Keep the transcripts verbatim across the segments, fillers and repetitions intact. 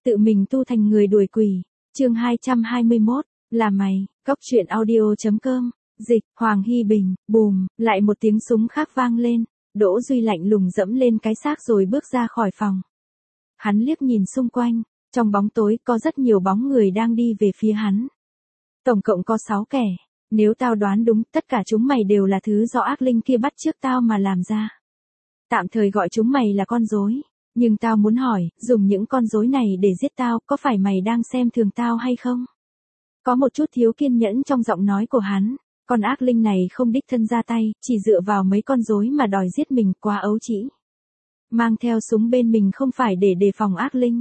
Tự mình tu thành người đuổi quỷ. Chương hai trăm hai mươi mốt, là mày. Góc truyện audio chấm com. Dịch, Hoàng Hy Bình. Bùm, lại một tiếng súng khác vang lên. Đỗ Duy lạnh lùng dẫm lên cái xác rồi bước ra khỏi phòng. Hắn liếc nhìn xung quanh, trong bóng tối có rất nhiều bóng người đang đi về phía hắn. Tổng cộng có sáu kẻ, nếu tao đoán đúng, tất cả chúng mày đều là thứ do ác linh kia bắt trước tao mà làm ra. Tạm thời gọi chúng mày là con rối, nhưng tao muốn hỏi, dùng những con rối này để giết tao, có phải mày đang xem thường tao hay không? Có một chút thiếu kiên nhẫn trong giọng nói của hắn. Con ác linh này không đích thân ra tay, chỉ dựa vào mấy con rối mà đòi giết mình, quá ấu trĩ. Mang theo súng bên mình không phải để đề phòng ác linh.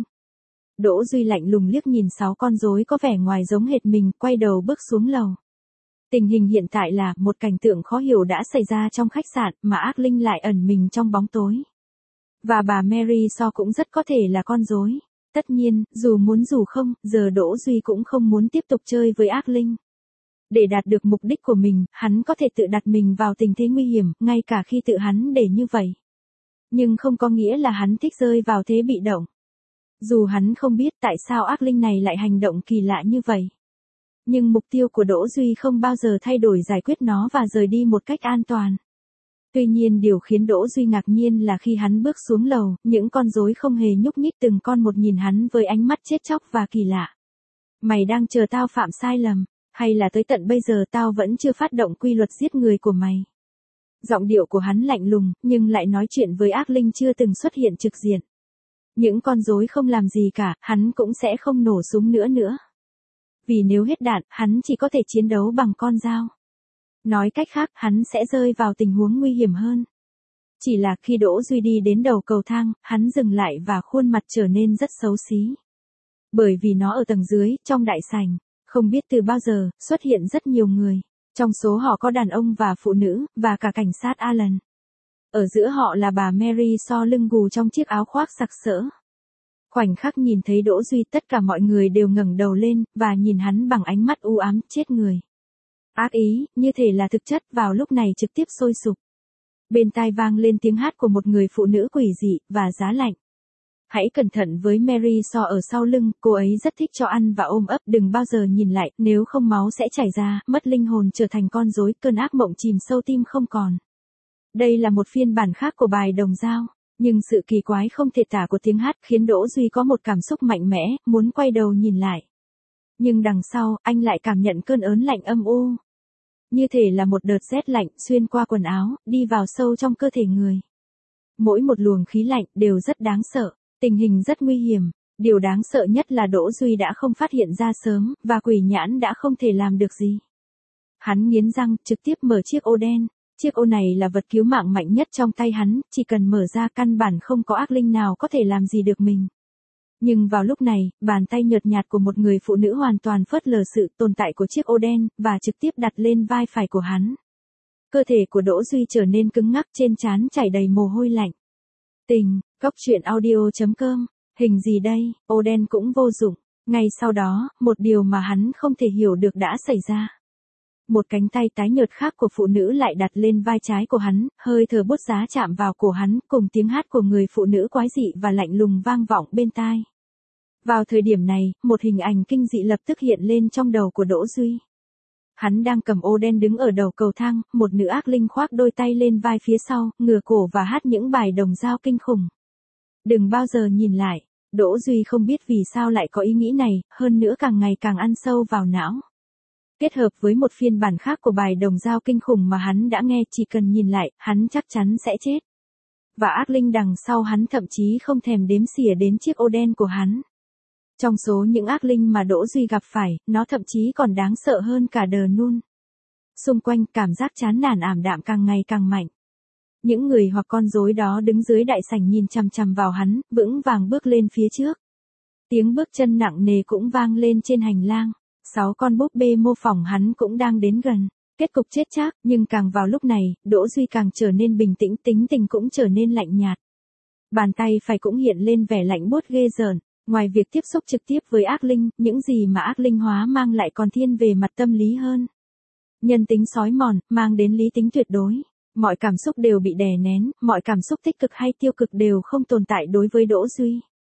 Đỗ Duy lạnh lùng liếc nhìn sáu con rối có vẻ ngoài giống hệt mình, quay đầu bước xuống lầu. Tình hình hiện tại là một cảnh tượng khó hiểu đã xảy ra trong khách sạn mà ác linh lại ẩn mình trong bóng tối. Và bà Mary So cũng rất có thể là con rối. Tất nhiên, dù muốn dù không, giờ Đỗ Duy cũng không muốn tiếp tục chơi với ác linh. Để đạt được mục đích của mình, hắn có thể tự đặt mình vào tình thế nguy hiểm, ngay cả khi tự hắn để như vậy. Nhưng không có nghĩa là hắn thích rơi vào thế bị động. Dù hắn không biết tại sao ác linh này lại hành động kỳ lạ như vậy. Nhưng mục tiêu của Đỗ Duy không bao giờ thay đổi, giải quyết nó và rời đi một cách an toàn. Tuy nhiên điều khiến Đỗ Duy ngạc nhiên là khi hắn bước xuống lầu, những con rối không hề nhúc nhích, từng con một nhìn hắn với ánh mắt chết chóc và kỳ lạ. Mày đang chờ tao phạm sai lầm, hay là tới tận bây giờ tao vẫn chưa phát động quy luật giết người của mày? Giọng điệu của hắn lạnh lùng, nhưng lại nói chuyện với ác linh chưa từng xuất hiện trực diện. Những con rối không làm gì cả, hắn cũng sẽ không nổ súng nữa nữa. Vì nếu hết đạn, hắn chỉ có thể chiến đấu bằng con dao. Nói cách khác, hắn sẽ rơi vào tình huống nguy hiểm hơn. Chỉ là khi Đỗ Duy đi đến đầu cầu thang, hắn dừng lại và khuôn mặt trở nên rất xấu xí. Bởi vì nó ở tầng dưới, trong đại sảnh, không biết từ bao giờ, xuất hiện rất nhiều người. Trong số họ có đàn ông và phụ nữ, và cả cảnh sát Alan. Ở giữa họ là bà Mary So lưng gù trong chiếc áo khoác sặc sỡ. Khoảnh khắc nhìn thấy Đỗ Duy, tất cả mọi người đều ngẩng đầu lên, và nhìn hắn bằng ánh mắt u ám, chết người. Ác ý, như thể là thực chất, vào lúc này trực tiếp sôi sục. Bên tai vang lên tiếng hát của một người phụ nữ quỷ dị, và giá lạnh. Hãy cẩn thận với Mary So ở sau lưng, cô ấy rất thích cho ăn và ôm ấp, đừng bao giờ nhìn lại, nếu không máu sẽ chảy ra, mất linh hồn trở thành con rối, cơn ác mộng chìm sâu tim không còn. Đây là một phiên bản khác của bài Đồng Dao, nhưng sự kỳ quái không thể tả của tiếng hát khiến Đỗ Duy có một cảm xúc mạnh mẽ, muốn quay đầu nhìn lại. Nhưng đằng sau, anh lại cảm nhận cơn ớn lạnh âm u. Như thể là một đợt rét lạnh xuyên qua quần áo, đi vào sâu trong cơ thể người. Mỗi một luồng khí lạnh đều rất đáng sợ. Tình hình rất nguy hiểm, điều đáng sợ nhất là Đỗ Duy đã không phát hiện ra sớm, và quỷ nhãn đã không thể làm được gì. Hắn nghiến răng, trực tiếp mở chiếc ô đen. Chiếc ô này là vật cứu mạng mạnh nhất trong tay hắn, chỉ cần mở ra căn bản không có ác linh nào có thể làm gì được mình. Nhưng vào lúc này, bàn tay nhợt nhạt của một người phụ nữ hoàn toàn phớt lờ sự tồn tại của chiếc ô đen, và trực tiếp đặt lên vai phải của hắn. Cơ thể của Đỗ Duy trở nên cứng ngắc, trên trán chảy đầy mồ hôi lạnh. Tình, góc truyện audio chấm com, hình gì đây, ô đen cũng vô dụng. Ngay sau đó, một điều mà hắn không thể hiểu được đã xảy ra. Một cánh tay tái nhợt khác của phụ nữ lại đặt lên vai trái của hắn, hơi thở bút giá chạm vào cổ hắn, cùng tiếng hát của người phụ nữ quái dị và lạnh lùng vang vọng bên tai. Vào thời điểm này, một hình ảnh kinh dị lập tức hiện lên trong đầu của Đỗ Duy. Hắn đang cầm ô đen đứng ở đầu cầu thang, một nữ ác linh khoác đôi tay lên vai phía sau, ngửa cổ và hát những bài đồng dao kinh khủng. Đừng bao giờ nhìn lại. Đỗ Duy không biết vì sao lại có ý nghĩ này, hơn nữa càng ngày càng ăn sâu vào não. Kết hợp với một phiên bản khác của bài đồng dao kinh khủng mà hắn đã nghe, chỉ cần nhìn lại, hắn chắc chắn sẽ chết. Và ác linh đằng sau hắn thậm chí không thèm đếm xỉa đến chiếc ô đen của hắn. Trong số những ác linh mà Đỗ Duy gặp phải, nó thậm chí còn đáng sợ hơn cả The Nun. Xung quanh, cảm giác chán nản ảm đạm càng ngày càng mạnh. Những người hoặc con rối đó đứng dưới đại sảnh nhìn chằm chằm vào hắn, vững vàng bước lên phía trước. Tiếng bước chân nặng nề cũng vang lên trên hành lang. Sáu con búp bê mô phỏng hắn cũng đang đến gần. Kết cục chết chác, nhưng càng vào lúc này, Đỗ Duy càng trở nên bình tĩnh, tính tình cũng trở nên lạnh nhạt. Bàn tay phải cũng hiện lên vẻ lạnh buốt ghê rợn. Ngoài việc tiếp xúc trực tiếp với ác linh, những gì mà ác linh hóa mang lại còn thiên về mặt tâm lý hơn. Nhân tính sói mòn, mang đến lý tính tuyệt đối. Mọi cảm xúc đều bị đè nén, mọi cảm xúc tích cực hay tiêu cực đều không tồn tại đối với Đỗ Duy.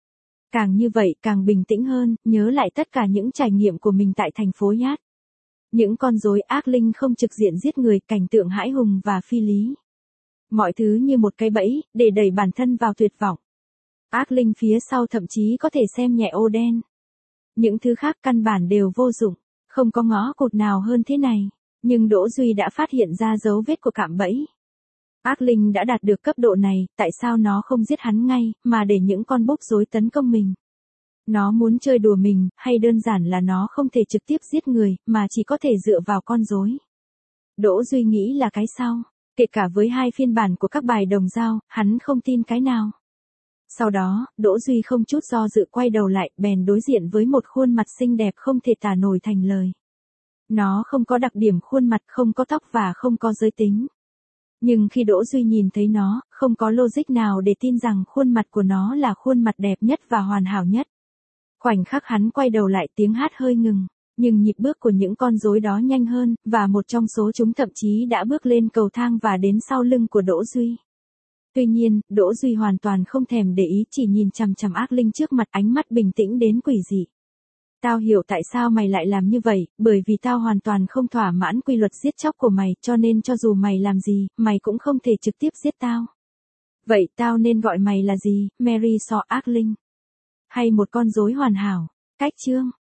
Càng như vậy càng bình tĩnh hơn, nhớ lại tất cả những trải nghiệm của mình tại thành phố Yát. Những con rối ác linh không trực diện giết người, cảnh tượng hãi hùng và phi lý. Mọi thứ như một cái bẫy, để đẩy bản thân vào tuyệt vọng. Ác linh phía sau thậm chí có thể xem nhẹ ô đen. Những thứ khác căn bản đều vô dụng, không có ngõ cụt nào hơn thế này. Nhưng Đỗ Duy đã phát hiện ra dấu vết của cạm bẫy. Ác linh đã đạt được cấp độ này, tại sao nó không giết hắn ngay, mà để những con bốc rối tấn công mình? Nó muốn chơi đùa mình, hay đơn giản là nó không thể trực tiếp giết người, mà chỉ có thể dựa vào con rối? Đỗ Duy nghĩ là cái sau. Kể cả với hai phiên bản của các bài đồng dao, hắn không tin cái nào. Sau đó, Đỗ Duy không chút do dự quay đầu lại, bèn đối diện với một khuôn mặt xinh đẹp không thể tả nổi thành lời. Nó không có đặc điểm khuôn mặt, không có tóc và không có giới tính. Nhưng khi Đỗ Duy nhìn thấy nó, không có logic nào để tin rằng khuôn mặt của nó là khuôn mặt đẹp nhất và hoàn hảo nhất. Khoảnh khắc hắn quay đầu lại, tiếng hát hơi ngừng, nhưng nhịp bước của những con rối đó nhanh hơn, và một trong số chúng thậm chí đã bước lên cầu thang và đến sau lưng của Đỗ Duy. Tuy nhiên, Đỗ Duy hoàn toàn không thèm để ý, chỉ nhìn chằm chằm ác linh trước mặt, ánh mắt bình tĩnh đến quỷ dị. Tao hiểu tại sao mày lại làm như vậy, bởi vì tao hoàn toàn không thỏa mãn quy luật giết chóc của mày, cho nên cho dù mày làm gì, mày cũng không thể trực tiếp giết tao. Vậy tao nên gọi mày là gì, Mary So ác linh? Hay một con rối hoàn hảo? Cách chương